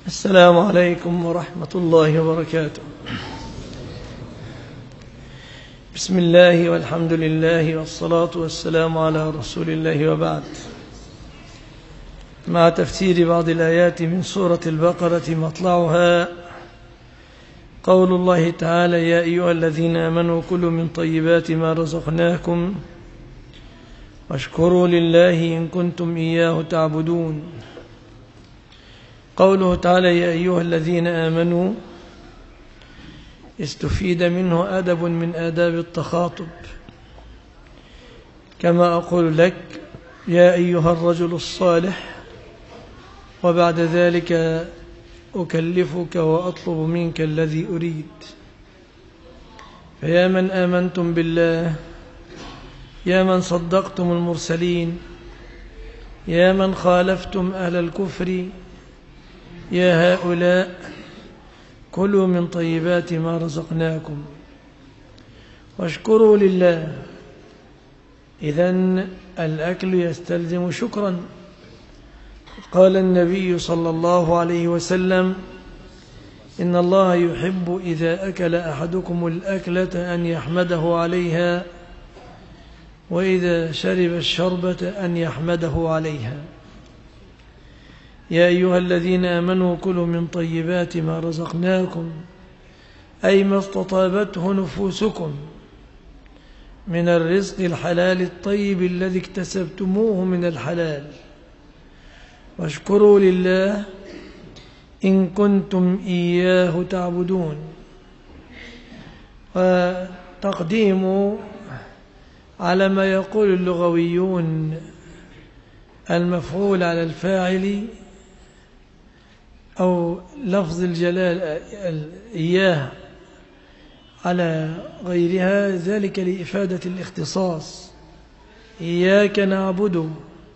السلام عليكم ورحمة الله وبركاته. بسم الله والحمد لله والصلاة والسلام على رسول الله، وبعد. مع تفسير بعض الآيات من سورة البقرة، مطلعها قول الله تعالى: يا أيها الذين آمنوا كلوا من طيبات ما رزقناكم واشكروا لله إن كنتم إياه تعبدون. قوله تعالى يا أيها الذين آمنوا استفيد منه أدب من آداب التخاطب، كما أقول لك يا أيها الرجل الصالح، وبعد ذلك أكلفك وأطلب منك الذي أريد. فيا من آمنتم بالله، يا من صدقتم المرسلين، يا من خالفتم أهل الكفر، يا هؤلاء كلوا من طيبات ما رزقناكم واشكروا لله. إذن الأكل يستلزم شكرا. قال النبي صلى الله عليه وسلم: إن الله يحب إذا أكل أحدكم الأكلة أن يحمده عليها، وإذا شرب الشربة أن يحمده عليها. يا أيها الذين آمنوا كلوا من طيبات ما رزقناكم، أي ما استطابته نفوسكم من الرزق الحلال الطيب الذي اكتسبتموه من الحلال، واشكروا لله إن كنتم إياه تعبدون. وتقديم على ما يقول اللغويون المفعول على الفاعل أو لفظ الجلال إياه على غيرها، ذلك لإفادة الاختصاص. إياك نعبد،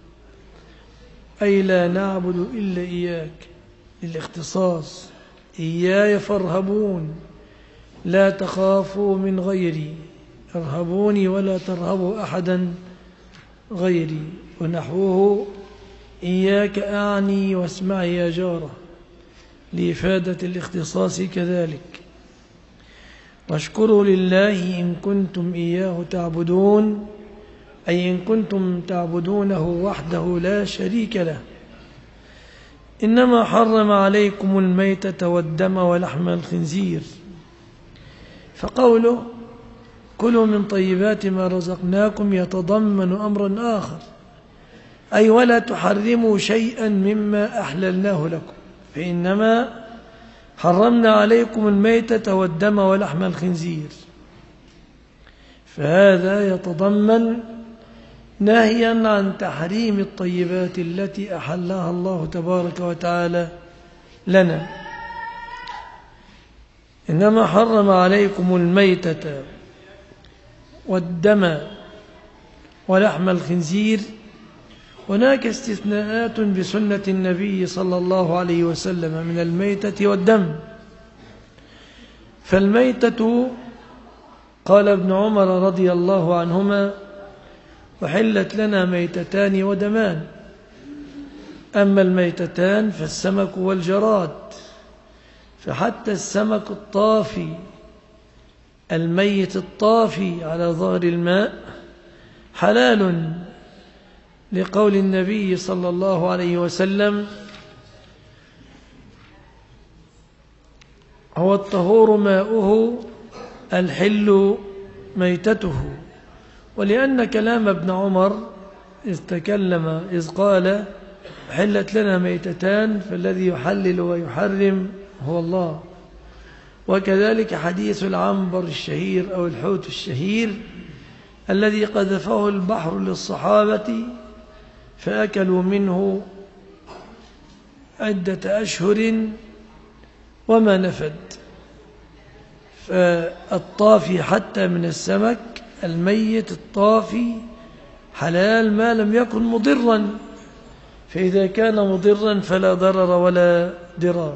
أي لا نعبد إلا إياك، للاختصاص. إياي فارهبون، لا تخافوا من غيري، ارهبوني ولا ترهبوا أحدا غيري. ونحوه إياك أعني واسمعي يا جارة، لإفادة الاختصاص كذلك. واشكروا لله إن كنتم إياه تعبدون، أي إن كنتم تعبدونه وحده لا شريك له. إنما حرم عليكم الميتة والدم ولحم الخنزير. فقوله كلوا من طيبات ما رزقناكم يتضمن أمرا آخر، أي ولا تحرموا شيئا مما أحللناه لكم، فإنما حرمنا عليكم الميتة والدم ولحم الخنزير. فهذا يتضمن نهيا عن تحريم الطيبات التي أحلها الله تبارك وتعالى لنا. إنما حرم عليكم الميتة والدم ولحم الخنزير. هناك استثناءات بسنة النبي صلى الله عليه وسلم من الميتة والدم. فالميتة قال ابن عمر رضي الله عنهما: وحلت لنا ميتتان ودمان. أما الميتتان فالسمك والجراد، فحتى السمك الطافي الميت الطافي على ظهر الماء حلال، لقول النبي صلى الله عليه وسلم: هو الطهور ماؤه الحل ميتته. ولأن كلام ابن عمر إذ قال حلت لنا ميتتان، فالذي يحلل ويحرم هو الله. وكذلك حديث العنبر الشهير أو الحوت الشهير الذي قذفه البحر للصحابة فأكلوا منه عدة أشهر وما نفد. فالطافي حتى من السمك الميت الطافي حلال ما لم يكن مضرا، فإذا كان مضرا فلا ضرر ولا ضرار.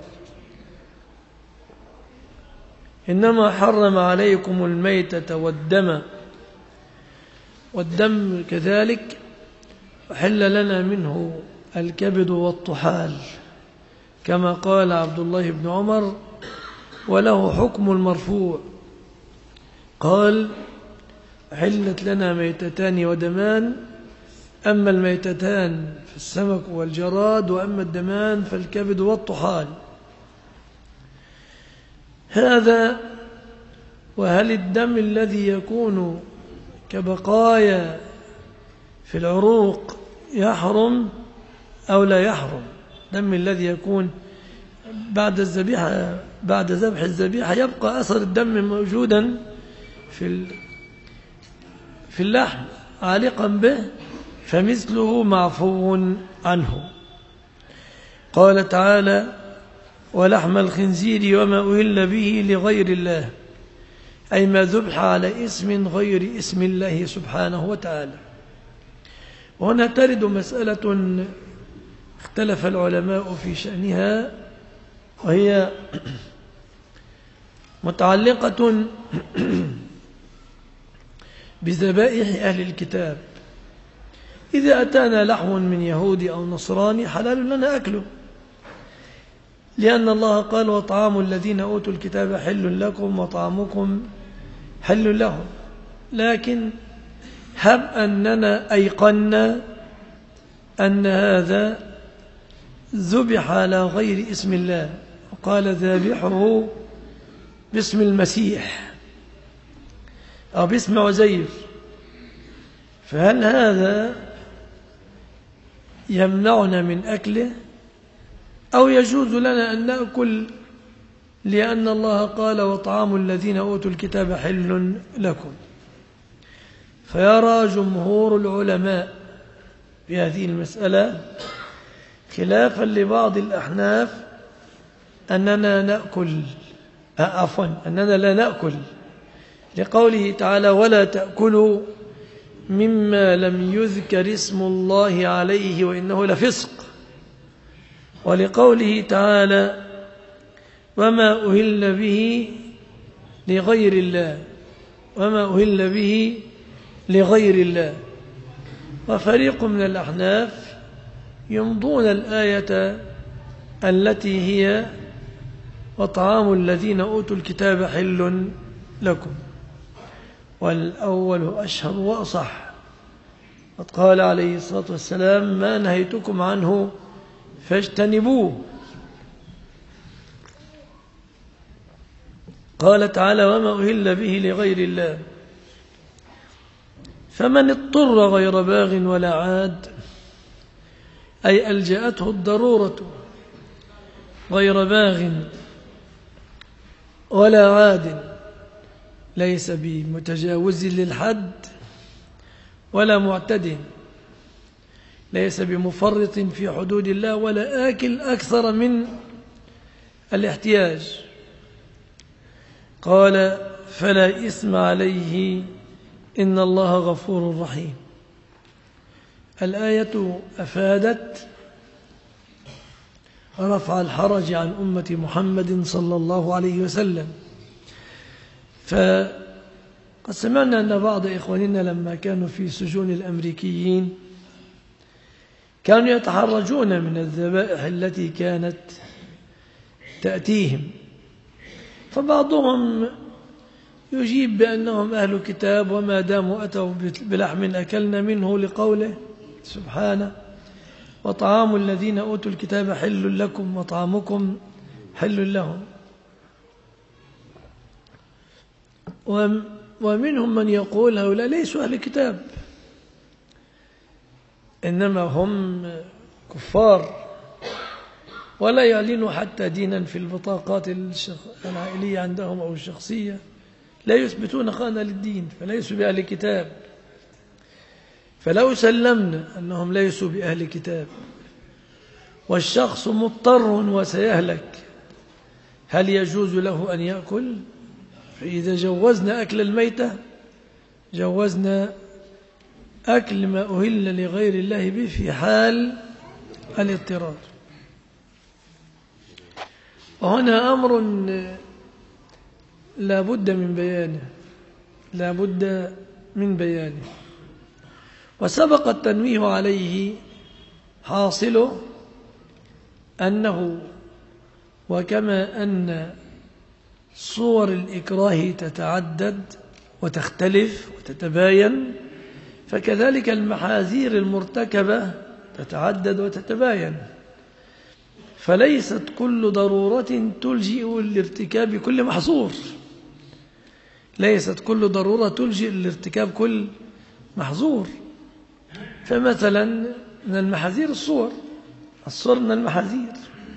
إنما حرم عليكم الميتة والدم كذلك حل لنا منه الكبد والطحال، كما قال عبد الله بن عمر: وله حكم المرفوع. قال: حلت لنا ميتتان ودمان، أما الميتتان فالسمك والجراد، وأما الدمان فالكبد والطحال. هذا. وهل الدم الذي يكون كبقايا في العروق يحرم أو لا يحرم؟ الدم الذي يكون بعد الذبيحة، بعد ذبح الذبيحة، يبقى أثر الدم موجودا في اللحم عالقا به، فمثله معفو عنه. قال تعالى: ولحم الخنزير وما أهل به لغير الله، أي ما ذبح على اسم غير اسم الله سبحانه وتعالى. وهنا ترد مسألة اختلف العلماء في شأنها، وهي متعلقة بذبائح أهل الكتاب. إذا أتانا لحم من يهودي أو نصراني حلال لنا أكله، لأن الله قال: وطعام الذين أوتوا الكتاب حل لكم وطعامكم حل لهم. لكن هب أننا أيقنا أن هذا ذبح على غير اسم الله، وقال: ذابحه باسم المسيح أو باسم عزير، فهل هذا يمنعنا من أكله أو يجوز لنا أن نأكل، لأن الله قال: وطعام الذين أوتوا الكتاب حل لكم؟ فيرى جمهور العلماء في هذه المسألة خلافا لبعض الأحناف أننا لا نأكل، لقوله تعالى: ولا تأكلوا مما لم يذكر اسم الله عليه وإنه لفسق، ولقوله تعالى: وما أهل به لغير الله. وفريق من الأحناف يمضون الآية التي هي: وطعام الذين أوتوا الكتاب حل لكم، والأول أشهر وأصح. قد قال عليه الصلاة والسلام: ما نهيتكم عنه فاجتنبوه. قال تعالى: وما أهل به لغير الله. فمن اضطر غير باغ ولا عاد، أي ألجأته الضرورة، غير باغ ولا عاد، ليس بمتجاوز للحد ولا معتد، ليس بمفرط في حدود الله، ولا آكل أكثر من الاحتياج. قال: فلا إثم عليه إن الله غفور رحيم. الآية أفادت رفع الحرج عن أمة محمد صلى الله عليه وسلم. فقد سمعنا أن بعض إخواننا لما كانوا في سجون الأمريكيين كانوا يتحرجون من الذبائح التي كانت تأتيهم، فبعضهم يجيب بأنهم أهل كتاب وما داموا أتوا بلحم أكلنا منه، لقوله سبحانه: وطعام الذين أوتوا الكتاب حل لكم وطعامكم حل لهم. ومنهم من يقول هؤلاء ليسوا أهل كتاب، إنما هم كفار ولا يعلنوا حتى دينا في البطاقات العائلية عندهم أو الشخصية، لا يثبتون خانة للدين، فليسوا بأهل كتاب. فلو سلمنا أنهم ليسوا بأهل كتاب والشخص مضطر وسيهلك، هل يجوز له أن يأكل؟ فإذا جوزنا أكل الميتة جوزنا أكل ما أهل لغير الله به في حال الاضطرار. وهنا أمر لا بد من بيانه، وسبق التنويه عليه، حاصله أنه وكما أن صور الإكراه تتعدد وتختلف وتتباين، فكذلك المحاذير المرتكبة تتعدد وتتباين، فليست كل ضرورة تلجئ لارتكاب كل محظور، ليست كل ضرورة تلجئ لارتكاب كل محظور. فمثلا من المحاذير الصور من المحاذير،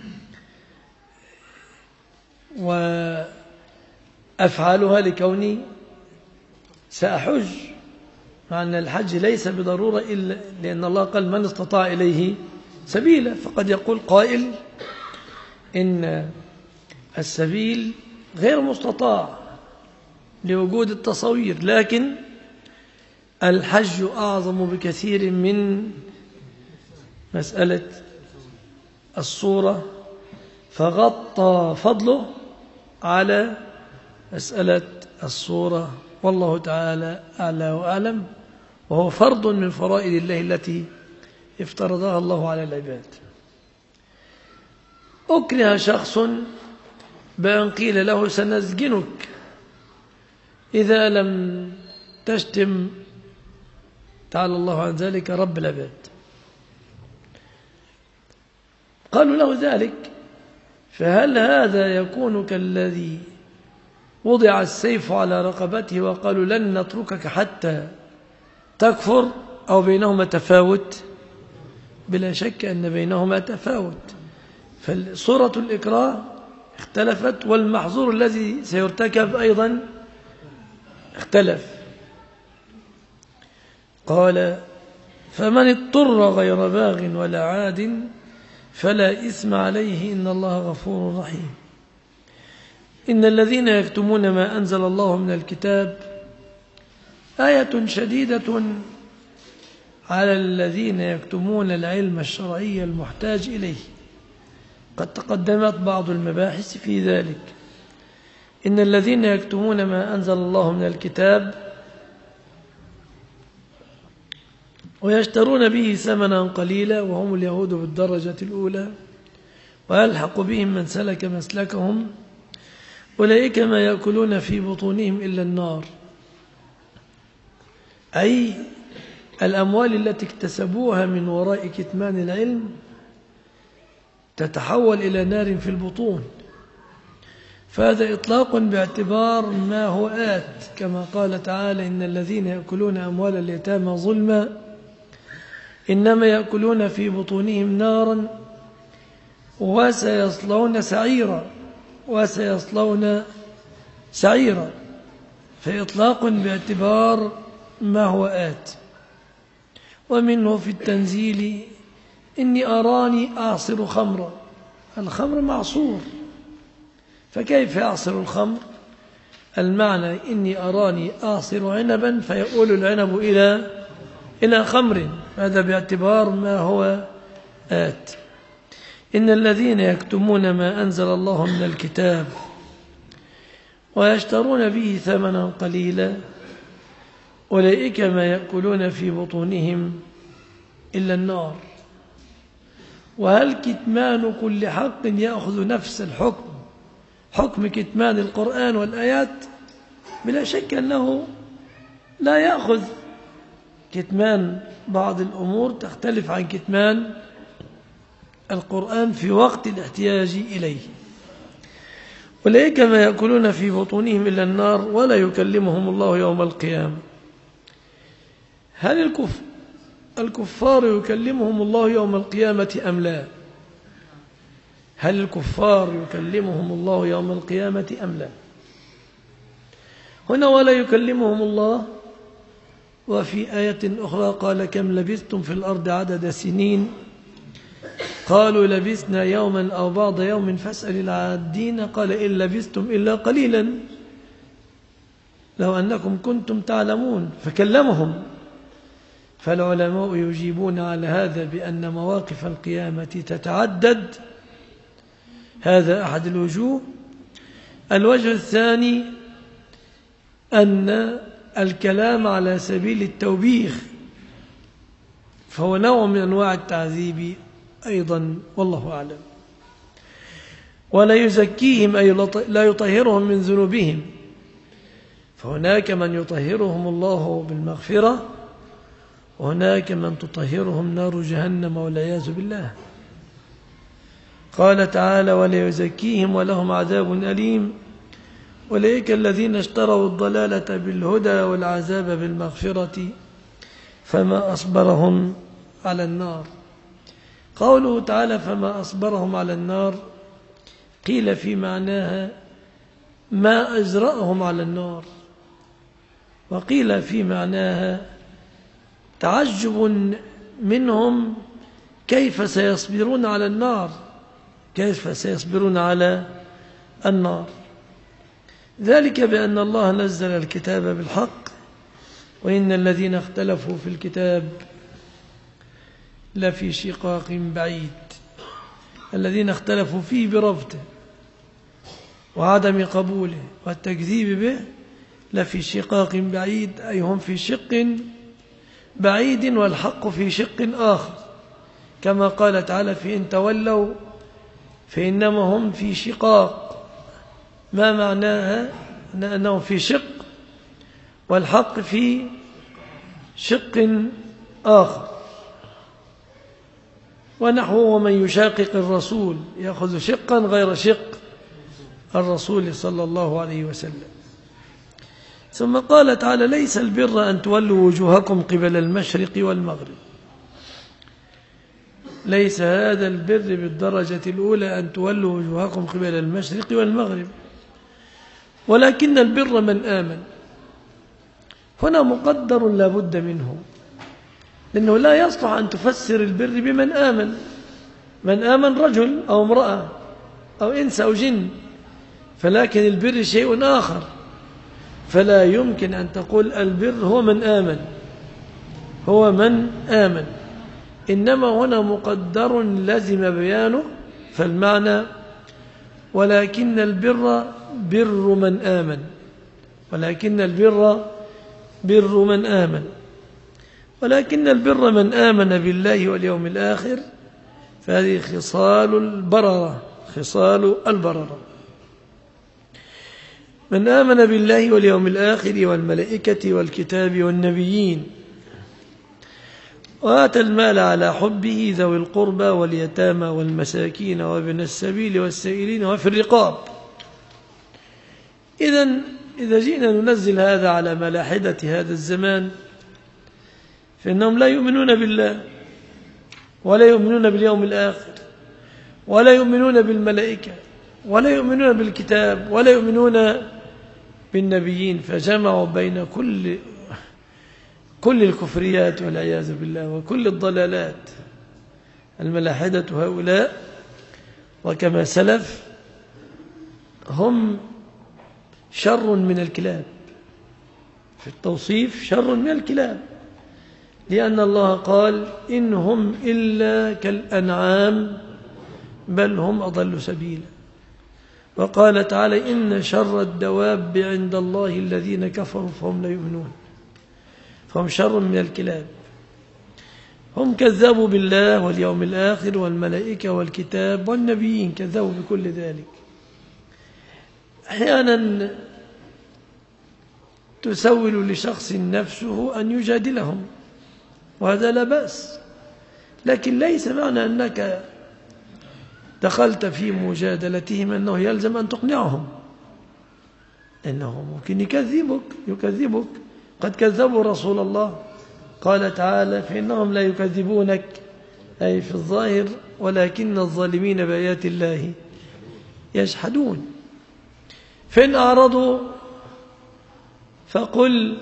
وأفعالها لكوني سأحج، مع أن الحج ليس بضرورة إلا لأن الله قال من استطاع إليه سبيلا، فقد يقول قائل إن السبيل غير مستطاع لوجود التصوير، لكن الحج أعظم بكثير من مسألة الصورة، فغطى فضله على مسألة الصورة، والله تعالى أعلى وأعلم، وهو فرض من فرائض الله التي افترضها الله على العباد. أكره شخص بأن قيل له سنسجنك إذا لم تشتم تعالى الله عن ذلك رب العباد. قالوا له ذلك، فهل هذا يكون كالذي وضع السيف على رقبته وقالوا لن نتركك حتى تكفر، أو بينهما تفاوت؟ بلا شك أن بينهما تفاوت، فصورة الإكراه اختلفت، والمحظور الذي سيرتكب أيضا اختلف. قال فمن اضطر غير باغ ولا عاد فلا إثم عليه إن الله غفور رحيم. إن الذين يكتمون ما أنزل الله من الكتاب آية شديدة على الذين يكتمون العلم الشرعي المحتاج إليه، قد تقدمت بعض المباحث في ذلك. إن الذين يكتمون ما أنزل الله من الكتاب ويشترون به ثمنا قليلا وهم اليهود بالدرجة الأولى، ويلحق بهم من سلك مسلكهم أولئك ما يأكلون في بطونهم إلا النار، أي الأموال التي اكتسبوها من وراء كتمان العلم تتحول إلى نار في البطون. فهذا إطلاق باعتبار ما هو آت، كما قال تعالى إن الذين يأكلون أموال اليتامى ظلما إنما يأكلون في بطونهم نارا وسيصلون سعيرا، فإطلاق باعتبار ما هو آت. ومنه في التنزيل إني أراني أعصر خمرا، الخمر معصور، فكيف يعصر الخمر؟ المعنى إني أراني أعصر عنبا فيؤول العنب إلى خمر، هذا باعتبار ما هو آت. إن الذين يكتمون ما أنزل الله من الكتاب ويشترون به ثمنا قليلا أولئك ما يأكلون في بطونهم إلا النار. وهل كتمان كل حق يأخذ نفس الحكم، حكم كتمان القرآن والآيات؟ بلا شك أنه لا يأخذ. كتمان بعض الأمور تختلف عن كتمان القرآن في وقت الاحتياج إليه. أولئك ما يأكلون في بطونهم إلا النار ولا يكلمهم الله يوم القيامة. هل الكفار يكلمهم الله يوم القيامة أم لا؟ هل الكفار يكلمهم الله يوم القيامة أم لا؟ هنا ولا يكلمهم الله، وفي آية أخرى قال كم لبثتم في الأرض عدد سنين قالوا لبثنا يوما أو بعض يوم فاسأل العادين قال إن لبثتم إلا قليلا لو أنكم كنتم تعلمون، فكلمهم. فالعلماء يجيبون على هذا بأن مواقف القيامة تتعدد، هذا أحد الوجوه. الوجه الثاني أن الكلام على سبيل التوبيخ، فهو نوع من أنواع التعذيب أيضا، والله أعلم. ولا يزكيهم أي لا يطهرهم من ذنوبهم، فهناك من يطهرهم الله بالمغفرة، وهناك من تطهرهم نار جهنم والعياذ بالله. قال تعالى: ولا يزكيهم ولهم عذاب أليم، أولئك الذين اشتروا الضلالة بالهدى والعذاب بالمغفرة فما أصبرهم على النار. قوله تعالى فما أصبرهم على النار قيل في معناها ما أجرأهم على النار، وقيل في معناها تعجب منهم كيف سيصبرون على النار، كيف سيصبرون على النار. ذلك بأن الله نزل الكتاب بالحق، وإن الذين اختلفوا في الكتاب لفي شقاق بعيد. الذين اختلفوا فيه برفضه وعدم قبوله والتكذيب به لفي شقاق بعيد، أي هم في شق بعيد والحق في شق آخر، كما قال تعالى: فإن تولوا فإنما هم في شقاق. ما معناها؟ أنهم في شق والحق في شق آخر. ونحوه: ومن يشاقق الرسول يأخذ شقا غير شق الرسول صلى الله عليه وسلم. ثم قال تعالى: ليس البر أن تولوا وجوهكم قبل المشرق والمغرب. ليس هذا البر بالدرجة الأولى أن تولوا وجوهكم قبل المشرق والمغرب، ولكن البر من آمن. هنا مقدر لا بد منه، لأنه لا يصلح أن تفسر البر بمن آمن. من آمن رجل أو امرأة أو إنس أو جن، فلكن البر شيء آخر، فلا يمكن أن تقول البر هو من آمن، هو من آمن. إنما هنا مقدر لزم بيانه، فالمعنى ولكن البر بر من آمن، ولكن البر بر من آمن، ولكن البر من آمن بالله واليوم الآخر، فهذه خصال البررة، خصال البررة. من آمن بالله واليوم الآخر والملائكة والكتاب والنبيين، وآتى المال على حبه ذوي القربى واليتامى والمساكين وابن السبيل والسائلين وفي الرقاب. إذا جئنا ننزل هذا على ملاحدة هذا الزمان، فإنهم لا يؤمنون بالله ولا يؤمنون باليوم الآخر ولا يؤمنون بالملائكة ولا يؤمنون بالكتاب ولا يؤمنون بالنبيين، فجمعوا بين كل الكفريات والعياذ بالله وكل الضلالات. الملاحدة هؤلاء وكما سلف هم شر من الكلاب، في التوصيف شر من الكلاب، لأن الله قال: إن هم إلا كالأنعام بل هم أضل سبيلا. وقال تعالى: إن شر الدواب عند الله الذين كفروا فهم لا يؤمنون. فهم شر من الكلاب، هم كذبوا بالله واليوم الآخر والملائكة والكتاب والنبيين، كذبوا بكل ذلك. أحيانا تسول لشخص نفسه أن يجادلهم، وهذا لا بأس، لكن ليس معنى أنك دخلت في مجادلتهم أنه يلزم أن تقنعهم، إنه ممكن يكذبك. قد كذبوا رسول الله، قال تعالى: فإنهم لا يكذبونك أي في الظاهر، ولكن الظالمين بآيات الله يجحدون. فإن أعرضوا فقل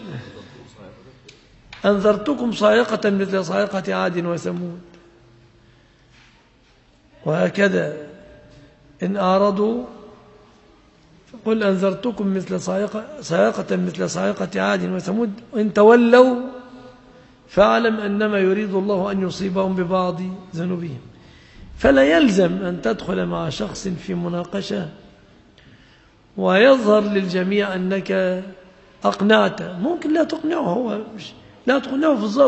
أنذرتكم صاعقة مثل صاعقة عاد وثمود. وهكذا إن أعرضوا فقل أنذرتكم مثل صاعقة مثل صاعقة عاد وثمود، وإن تولوا فاعلم أنما يريد الله أن يصيبهم ببعض ذنوبهم. فلا يلزم أن تدخل مع شخص في مناقشة ويظهر للجميع أنك أقنعت. ممكن لا تقنعه، لا تقنعه في الظاهر،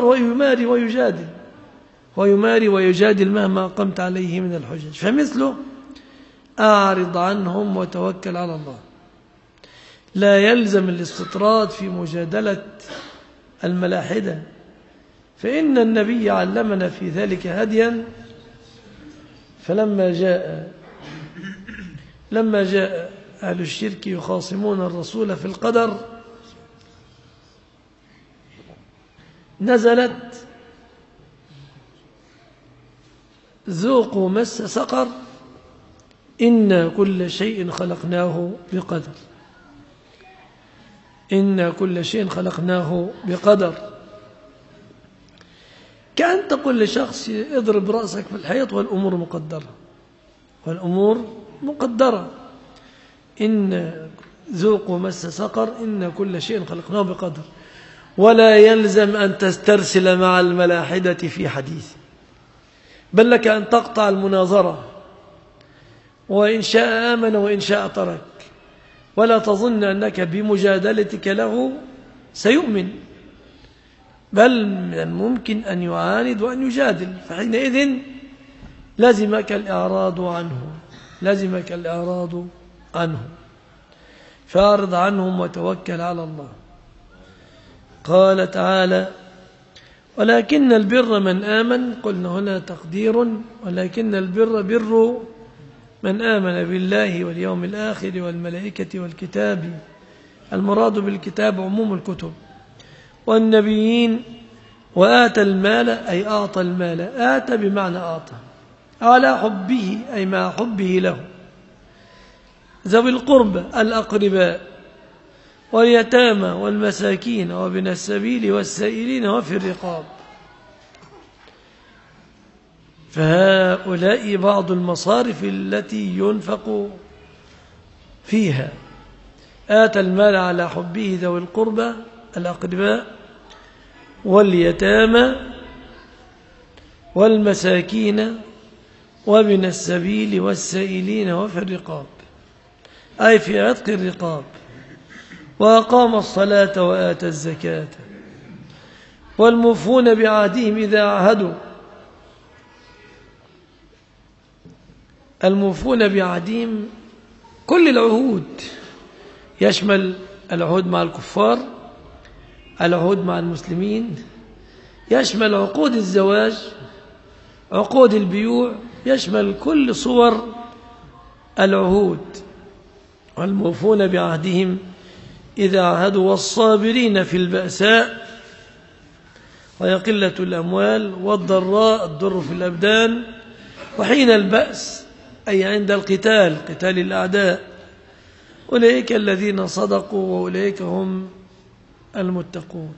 هو يماري ويجادل مهما قمت عليه من الحجج. فمثله أعرض عنهم وتوكل على الله. لا يلزم الاستطراد في مجادلة الملاحدة، فإن النبي علمنا في ذلك هديا. فلما جاء أهل الشرك يخاصمون الرسول في القدر نزلت ذوقوا مس سقر إن كل شيء خلقناه بقدر. إن كل شيء خلقناه بقدر. كأن تقول لشخص اضرب رأسك في الحيط والأمور مقدرة، والأمور مقدرة. إن ذوقوا مس سقر إن كل شيء خلقناه بقدر. ولا يلزم أن تسترسل مع الملاحدة في حديث، بل لك أن تقطع المناظرة، وإن شاء آمن وإن شاء ترك، ولا تظن أنك بمجادلتك له سيؤمن، بل من الممكن أن يعاند وأن يجادل، فحينئذ لازمك الإعراض عنه. فأعرض عنهم وتوكل على الله. قال تعالى: ولكن البر من آمن. قلنا هنا تقدير: ولكن البر بر من آمن بالله واليوم الآخر والملائكة والكتاب. المراد بالكتاب عموم الكتب والنبيين. وآتى المال أي أعطى المال. آتى بمعنى أعطى على حبه أي مع حبه له. ذوي القربى الأقرباء واليتامى والمساكين وابن السبيل والسائلين وفي الرقاب. فهؤلاء بعض المصارف التي ينفق فيها. آتى المال على حبه ذوي القربى الأقرباء واليتامى والمساكين وابن السبيل والسائلين وفي الرقاب، أي في عتق الرقاب. وأقام الصلاة وآتى الزكاة والموفون بعهدهم إذا عاهدوا. الموفون بعهدهم كل العهود، يشمل العهود مع الكفار، العهود مع المسلمين، يشمل عقود الزواج، عقود البيوع، يشمل كل صور العهود. والموفون بعهدهم إذا عاهدوا والصابرين في البأساء وهي قلة الأموال والضراء الضر في الأبدان وحين البأس أي عند القتال، قتال الأعداء. أولئك الذين صدقوا وأولئك هم المتقون.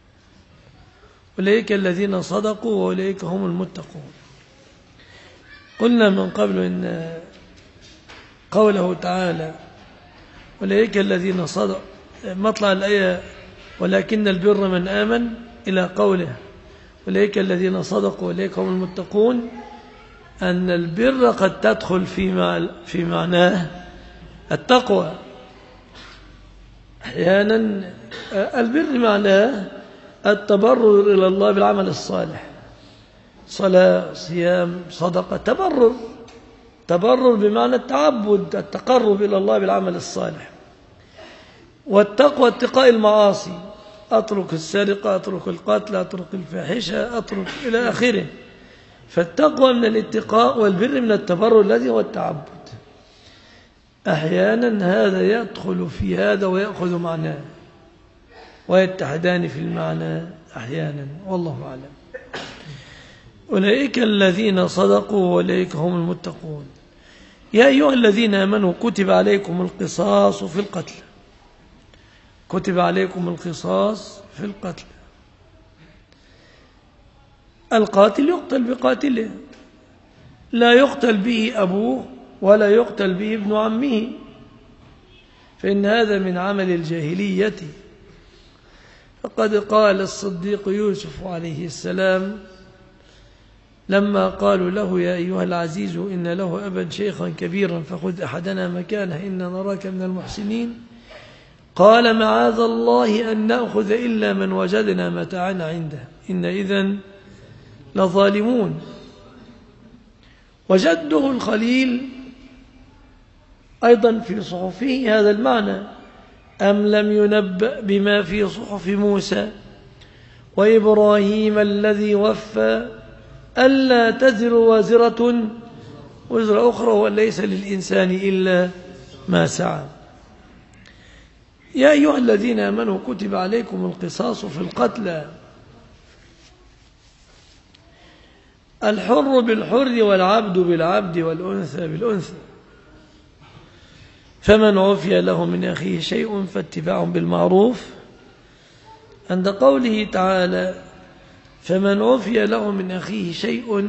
أولئك الذين صدقوا وأولئك هم المتقون. قلنا من قبل إن قوله تعالى أولئك الذين صدقوا، مطلع الآية ولكن البر من آمن إلى قوله أولئك الذين صدقوا وأولئك هم المتقون، أن البر قد تدخل في معناه التقوى. أحيانا البر معناه التبرر إلى الله بالعمل الصالح، صلاة، صيام، صدقة، تبرر بمعنى التعبد، التقرب إلى الله بالعمل الصالح. والتقوى اتقاء المعاصي، أترك السرقة، أترك القتل، أترك الفاحشة، أترك إلى آخره. فالتقوى من الاتقاء والبر من التبرر الذي هو التعبد. أحيانا هذا يدخل في هذا ويأخذ معناه ويتحدان في المعنى أحيانا، والله أعلم. أولئك الذين صدقوا وأولئك هم المتقون. يا أيها الذين آمنوا كتب عليكم القصاص في القتل. كتب عليكم القصاص في القتل. القاتل يقتل بقاتله، لا يقتل به أبوه ولا يقتل به ابن عمه، فإن هذا من عمل الجاهلية. فقد قال الصديق يوسف عليه السلام لما قالوا له يا أيها العزيز إن له أبا شيخا كبيرا فخذ أحدنا مكانه إنا نراك من المحسنين، قال معاذ الله أن نأخذ إلا من وجدنا متاعنا عنده إن إذن لظالمون. وجده الخليل أيضا في صحفه هذا المعنى: أم لم ينبأ بما في صحف موسى وإبراهيم الذي وفى ألا تزر وازرة وزر أخرى وليس للإنسان إلا ما سعى. يا أيها الذين آمنوا كتب عليكم القصاص في القتلى، الحر بالحر والعبد بالعبد والأنثى بالأنثى، فمن عفي له من أخيه شيء فاتباع بالمعروف. عند قوله تعالى فمن عفي له من أخيه شيء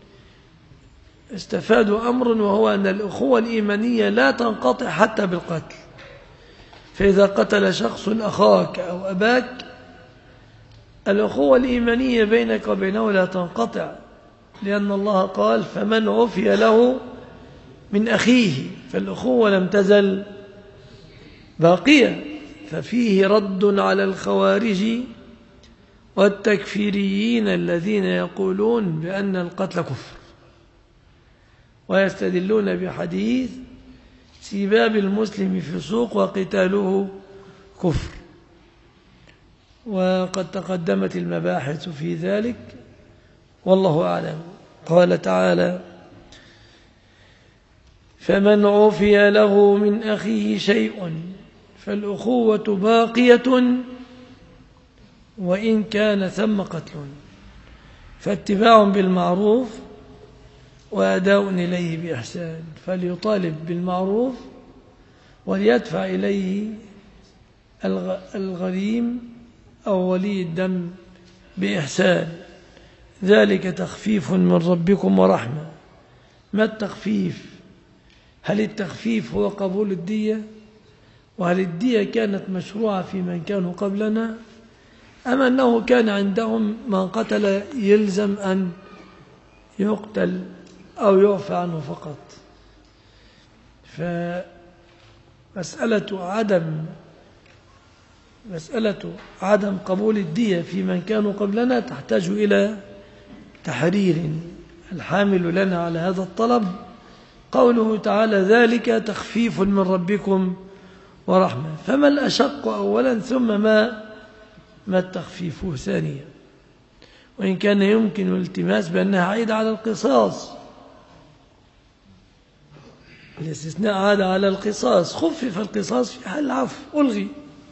استفادوا أمر، وهو أن الأخوة الإيمانية لا تنقطع حتى بالقتل. فإذا قتل شخص أخاك أو أباك الأخوة الإيمانية بينك وبينه لا تنقطع، لأن الله قال فمن عفي له من أخيه، فالأخوة لم تزل باقية. ففيه رد على الخوارج والتكفيريين الذين يقولون بأن القتل كفر، ويستدلون بحديث سباب المسلم فسوق وقتاله كفر، وقد تقدمت المباحث في ذلك والله أعلم. قال تعالى فمن عفي له من أخيه شيء فالأخوة باقية وإن كان ثم قتل، فاتباع بالمعروف وأداء إليه بإحسان، فليطالب بالمعروف وليدفع إليه الغريم أو ولي الدم بإحسان، ذلك تخفيف من ربكم ورحمة. ما التخفيف؟ هل التخفيف هو قبول الدية؟ وهل الدية كانت مشروعة في من كانوا قبلنا، أم أنه كان عندهم من قتل يلزم أن يقتل أو يعفى عنه فقط؟ فمسألة عدم قبول الدية في من كانوا قبلنا تحتاج إلى تحرير. الحامل لنا على هذا الطلب قوله تعالى ذلك تخفيف من ربكم ورحمة. فما الأشق أولا ثم ما التخفيف ثانيا؟ وإن كان يمكن الالتماس بأنها عائدة على القصاص، الاستثناء عاد على القصاص، خفف القصاص في حال العفو ألغي.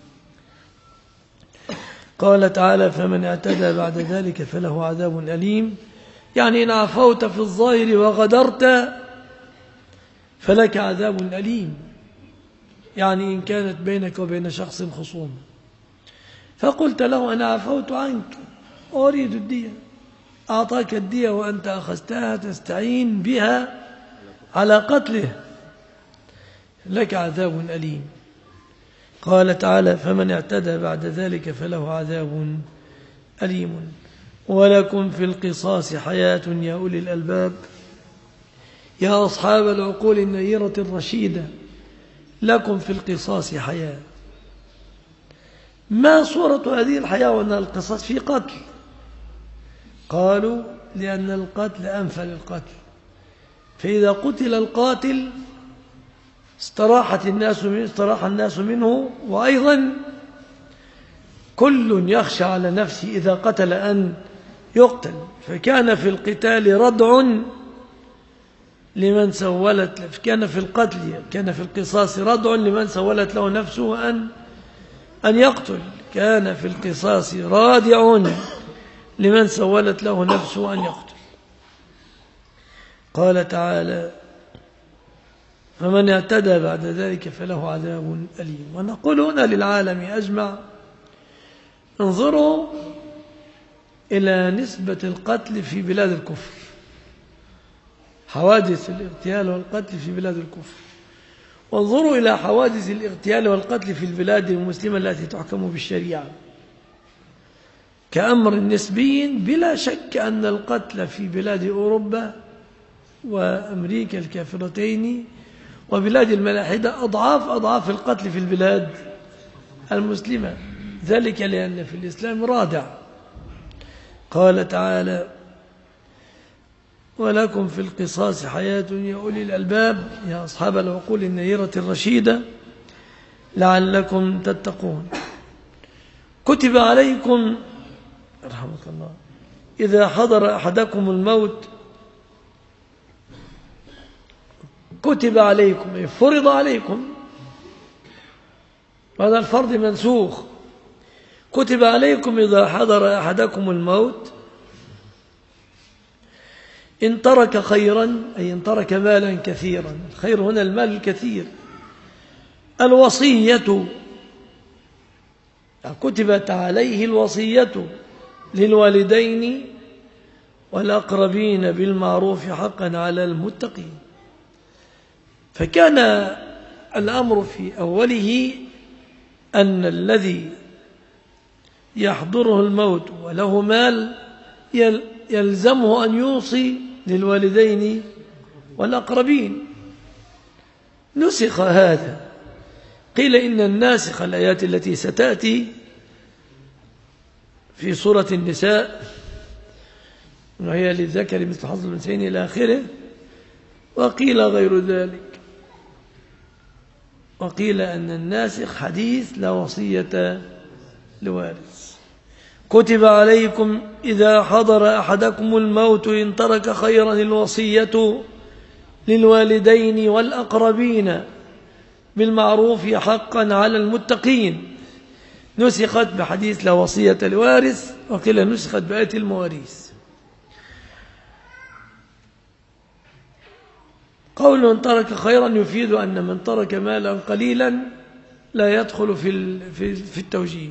قال تعالى فمن اعتدى بعد ذلك فله عذاب أليم، يعني إن عفوت في الظاهر وغدرت فلك عذاب أليم، يعني إن كانت بينك وبين شخص خصومة فقلت له أنا عفوت عنك أريد الدية، أعطاك الدية وأنت أخذتها تستعين بها على قتله، لك عذاب أليم. قال تعالى فمن اعتدى بعد ذلك فله عذاب أليم. ولكم في القصاص حياة يا أولي الألباب، يا أصحاب العقول النيرة الرشيدة، لكم في القصاص حياة. ما صورة هذه الحياة وأن القصاص في قتل؟ قالوا لأن القتل أنفى للقتل، فإذا قتل القاتل استراح الناس منه، وأيضا كل يخشى على نفسه إذا قتل أن يقتل، فكان في القتال ردع لمن سولت، كان في القصاص ردع لمن سولت له نفسه أن يقتل، كان في القصاص رادع لمن سولت له نفسه أن يقتل. قال تعالى فمن اعتدى بعد ذلك فله عذاب أليم. ونقول هنا للعالم أجمع انظروا إلى نسبة القتل في بلاد الكفر، حوادث الاغتيال والقتل في بلاد الكفر، وانظروا إلى حوادث الاغتيال والقتل في البلاد المسلمة التي تحكم بالشريعة كأمر نسبي. بلا شك أن القتل في بلاد أوروبا وأمريكا الكافرتين وبلاد الملاحدة أضعاف القتل في البلاد المسلمة، ذلك لأن في الإسلام رادع. قال تعالى ولكم في القصاص حياة يا أولي الألباب يا أصحاب العقول النيرة الرشيدة لعلكم تتقون. كتب عليكم رحمة الله إذا حضر أحدكم الموت، كتب عليكم فرض عليكم، هذا الفرض منسوخ. كتب عليكم إذا حضر أحدكم الموت إن ترك خيرا، أي إن ترك مالا كثيرا، الخير هنا المال الكثير، الوصية، كتبت عليه الوصية للوالدين والأقربين بالمعروف حقا على المتقين. فكان الأمر في أوله أن الذي يحضره الموت وله مال يلزمه أن يوصي للوالدين والأقربين. نسخ هذا، قيل إن الناسخ الآيات التي ستأتي في سورة النساء وهي للذكر مثل حظ الأنثيين إلى آخره، وقيل غير ذلك، وقيل أن الناسخ حديث لا وصية لوارث. كتب عليكم إذا حضر أحدكم الموت إن ترك خيرا الوصية للوالدين والأقربين بالمعروف حقا على المتقين. نسخت بحديث لا وصية لوارث، وقيل نسخت بآية المواريث. قول من ترك خيرا يفيد أن من ترك مالا قليلا لا يدخل في التوجيه.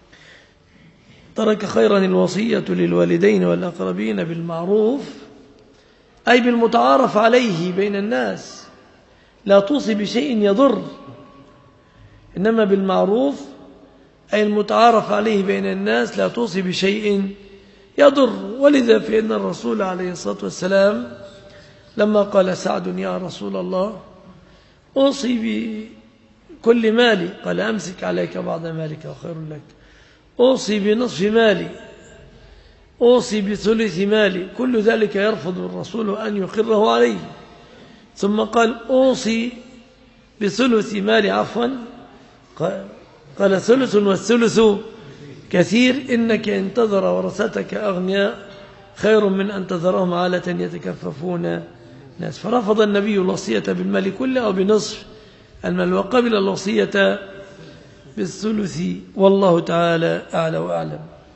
ترك خيرا الوصية للوالدين والأقربين بالمعروف أي بالمتعارف عليه بين الناس، لا توصي بشيء يضر، إنما بالمعروف أي المتعارف عليه بين الناس، لا توصي بشيء يضر. ولذا فإن الرسول عليه الصلاة والسلام لما قال سعد يا رسول الله أوصي بكل مالي، قال أمسك عليك بعض مالك وخير لك. أوصي بنصف مالي، أوصي بثلث مالي، كل ذلك يرفض الرسول أن يقره عليه. ثم قال أوصي بثلث مالي، عفوا قال ثلث والثلث كثير، إنك إن تذر ورثتك أغنياء خير من أن تذرهم عالة يتكففون الناس. فرفض النبي الوصية بالمال كله أو بنصف المال، وقبل الوصية بالثلث، والله تعالى أعلى وأعلم.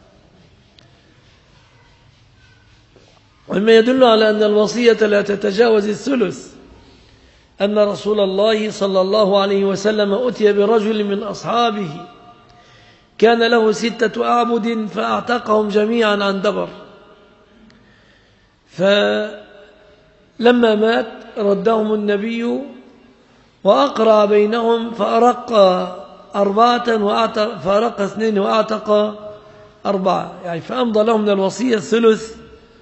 ومما يدل على أن الوصية لا تتجاوز الثلث أن رسول الله صلى الله عليه وسلم أتي برجل من أصحابه كان له 6 أعبد فأعتقهم جميعا عن دبر، فلما مات ردهم النبي وأقرع بينهم فأرق 4 فأرق 2 وأعتق 4، يعني فأمضى لهم من الوصية الثلث،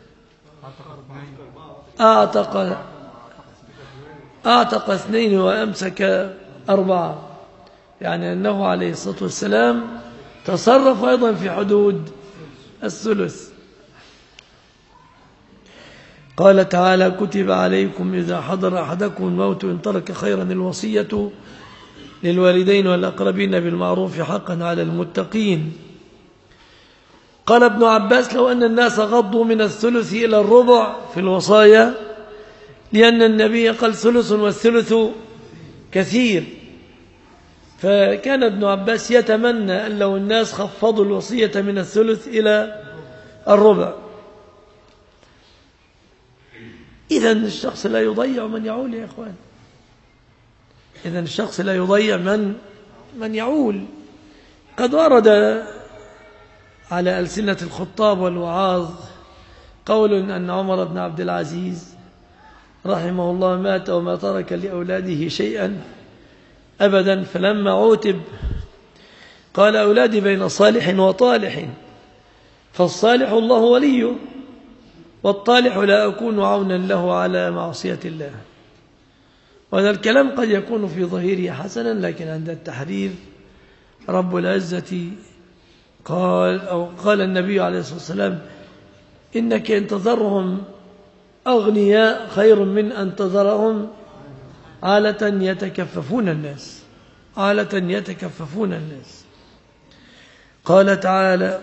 أعتق 2 وأمسك 4، يعني أنه عليه الصلاة والسلام تصرف أيضا في حدود الثلث. قال تعالى كتب عليكم إذا حضر أحدكم الموت إن ترك خيرا الوصية للوالدين والأقربين بالمعروف حقا على المتقين. قال ابن عباس لو أن الناس غضوا من الثلث إلى الربع في الوصايا، لأن النبي قال ثلث والثلث كثير، فكان ابن عباس يتمنى أن لو الناس خفضوا الوصية من الثلث إلى الربع. إذن الشخص لا يضيع من يعول يا إخوان، إذن الشخص لا يضيع من يعول. قد ورد على ألسنة الخطاب والوعاظ قول أن عمر بن عبد العزيز رحمه الله مات وما ترك لأولاده شيئا أبدا، فلما عوتب قال أولادي بين صالح وطالح، فالصالح الله وليه، والطالح لا أكون عونا له على معصية الله. وهذا الكلام قد يكون في ظهيره حسنا، لكن عند التحرير رب العزة قال النبي عليه الصلاة والسلام إنك إن تذرهم أغنياء خير من أن تذرهم عالة يتكففون الناس، عالة يتكففون الناس. قال تعالى: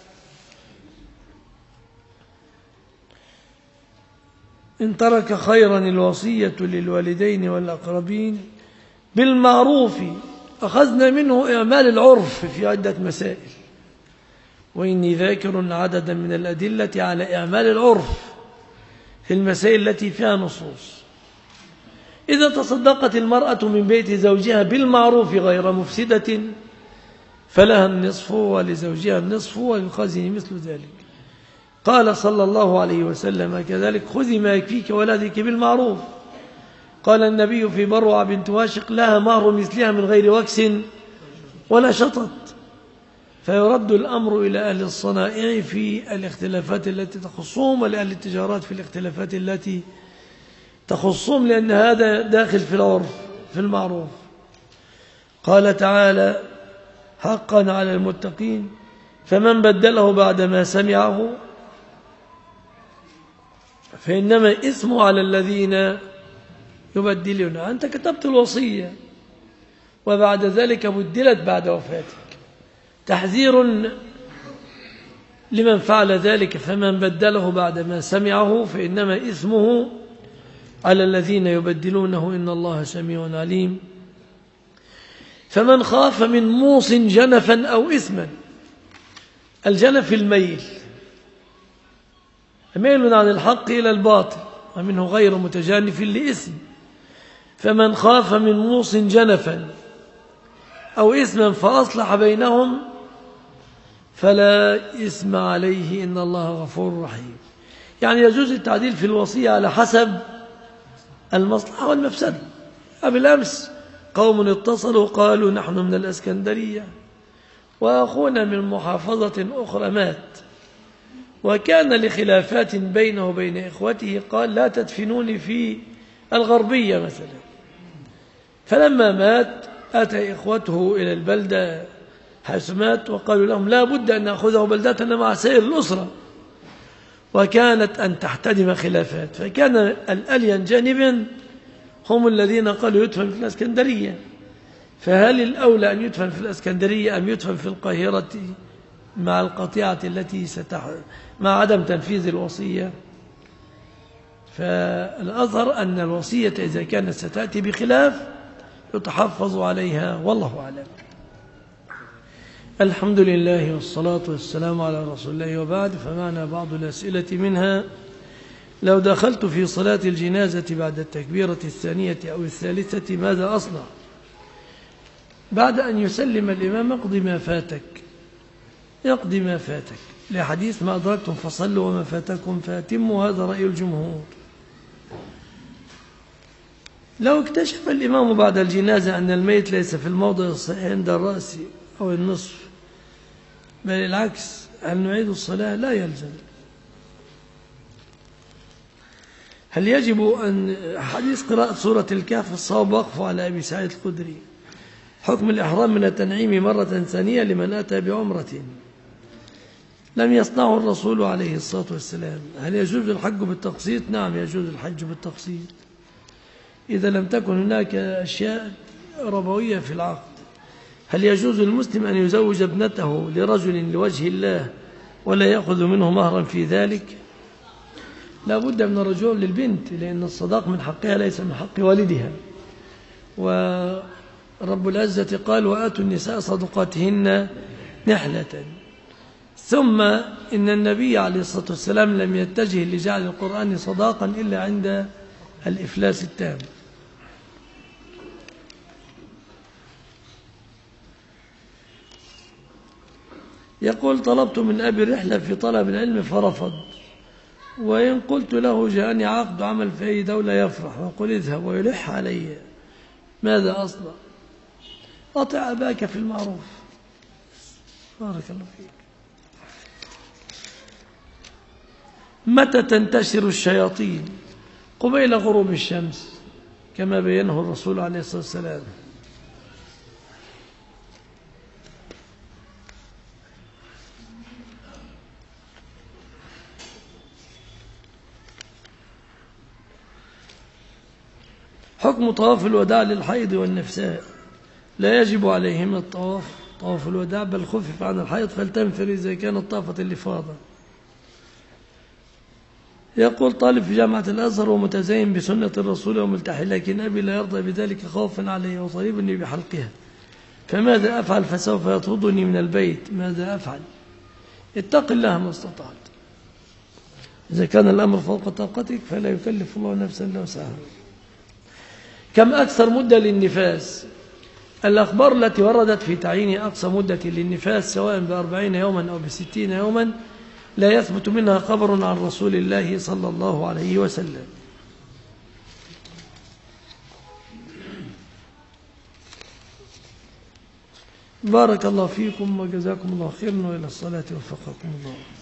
إن ترك خيرا الوصية للوالدين والأقربين بالمعروف. أخذنا منه إعمال العرف في عدة مسائل، وإني ذاكر عددا من الأدلة على إعمال العرف في المسائل التي فيها نصوص. إذا تصدقت المرأة من بيت زوجها بالمعروف غير مفسدة فلها النصف ولزوجها النصف وللخازن مثل ذلك. قال صلى الله عليه وسلم كذلك: خذي ما يكفيك ولدك بالمعروف. قال النبي في بروع بنت واشق: لها مهر مثلها من غير وكس ولا شطط. فيرد الأمر إلى أهل الصنائع في الاختلافات التي تخصهم، ولأهل التجارات في الاختلافات التي تخصهم، لأن هذا داخل في العرف في المعروف. قال تعالى: حقا على المتقين فمن بدله بعدما سمعه فإنما إثمه على الذين يبدلون. أنت كتبت الوصية وبعد ذلك بدلت بعد وفاتك، تحذير لمن فعل ذلك. فمن بدله بعدما سمعه فإنما إثمه على الذين يبدلونه إن الله سميع عليم. فمن خاف من موص جنفا أو إثما. الجنف الميل، ميل عن الحق إلى الباطل، ومنه غير متجانف لإثم. فمن خاف من موص جنفا أو إثما فأصلح بينهم فلا إثم عليه إن الله غفور رحيم. يعني يجوز التعديل في الوصية على حسب المصلحة والمفسدة. بالأمس قوم اتصلوا قالوا: نحن من الإسكندرية وأخونا من محافظة أخرى مات، وكان لخلافات بينه وبين إخوته، قال: لا تدفنوني في الغربية مثلا. فلما مات أتى إخوته إلى البلدة حيث مات وقالوا لهم: لا بد أن نأخذه بلدتنا مع سائر الأسرة. وكانت أن تحتدم خلافات، فكان الألين جانبا هم الذين قالوا يدفن في الإسكندرية. فهل الأولى أن يدفن في الإسكندرية أم يدفن في القاهرة مع القطيعة التي مع عدم تنفيذ الوصية؟ فالأظهر أن الوصية إذا كانت ستأتي بخلاف يتحفظ عليها، والله أعلم. الحمد لله والصلاة والسلام على رسول الله، وبعد. فمعنا بعض الأسئلة، منها: لو دخلت في صلاة الجنازة بعد التكبيرة الثانية أو الثالثة ماذا أصنع؟ بعد أن يسلم الإمام اقضي ما فاتك، يقضي ما فاتك، لحديث: ما أدركتم فصلوا وما فاتكم فأتموا. هذا رأي الجمهور. لو اكتشف الإمام بعد الجنازة أن الميت ليس في الموضع الصحيح عند الرأس أو النصف بل العكس، هل نعيد الصلاة؟ لا يلزم. هل يجب أن حديث قراءة سورة الكهف الصواب وقفه على أبي سعيد الخدري. حكم الإحرام من التنعيم مرة ثانية لمن أتى بعمرة لم يصنعه الرسول عليه الصلاة والسلام. هل يجوز الحج بالتقسيط؟ نعم يجوز الحج بالتقسيط إذا لم تكن هناك أشياء ربوية في العقد. هل يجوز المسلم أن يزوج ابنته لرجل لوجه الله ولا يأخذ منه مهرا في ذلك؟ لا بد من الرجوع للبنت، لأن الصداق من حقها ليس من حق والدها. ورب العزة قال: وآتوا النساء صدقاتهن نحلة. ثم إن النبي عليه الصلاة والسلام لم يتجه لجعل القرآن صداقا إلا عند الإفلاس التام. يقول: طلبت من أبي رحلة في طلب العلم فرفض، وإن قلت له جاءني عقد عمل في أي دولة يفرح ويقول اذهب ويلح علي، ماذا أصنع؟ أطع أباك في المعروف. بارك الله فيك. متى تنتشر الشياطين؟ قبيل غروب الشمس كما بينه الرسول عليه الصلاة والسلام. حكم طواف الوداع للحيض والنفساء. لا يجب عليهما الطواف طواف الوداع، بل خفف عن الحيض فلتنفر إذا كانت طافت الإفاضة. يقول طالب في جامعة الأزهر ومتزين بسنة الرسول وملتحي، لكن أبي لا يرضى بذلك خوفا علي وطالبني بحلقها، فماذا أفعل؟ فسوف يطردني من البيت. ماذا أفعل؟ اتق الله ما استطعت. إذا كان الأمر فوق طاقتك فلا يكلف الله نفسا إلا وسعها. كم أكثر مدة للنفاس؟ الأخبار التي وردت في تعيين أقصى مدة للنفاس سواء ب40 يوما أو ب60 يوما لا يثبت منها خبر عن رسول الله صلى الله عليه وسلم. بارك الله فيكم وجزاكم الله خيرا، وإلى الصلاة وفقكم الله.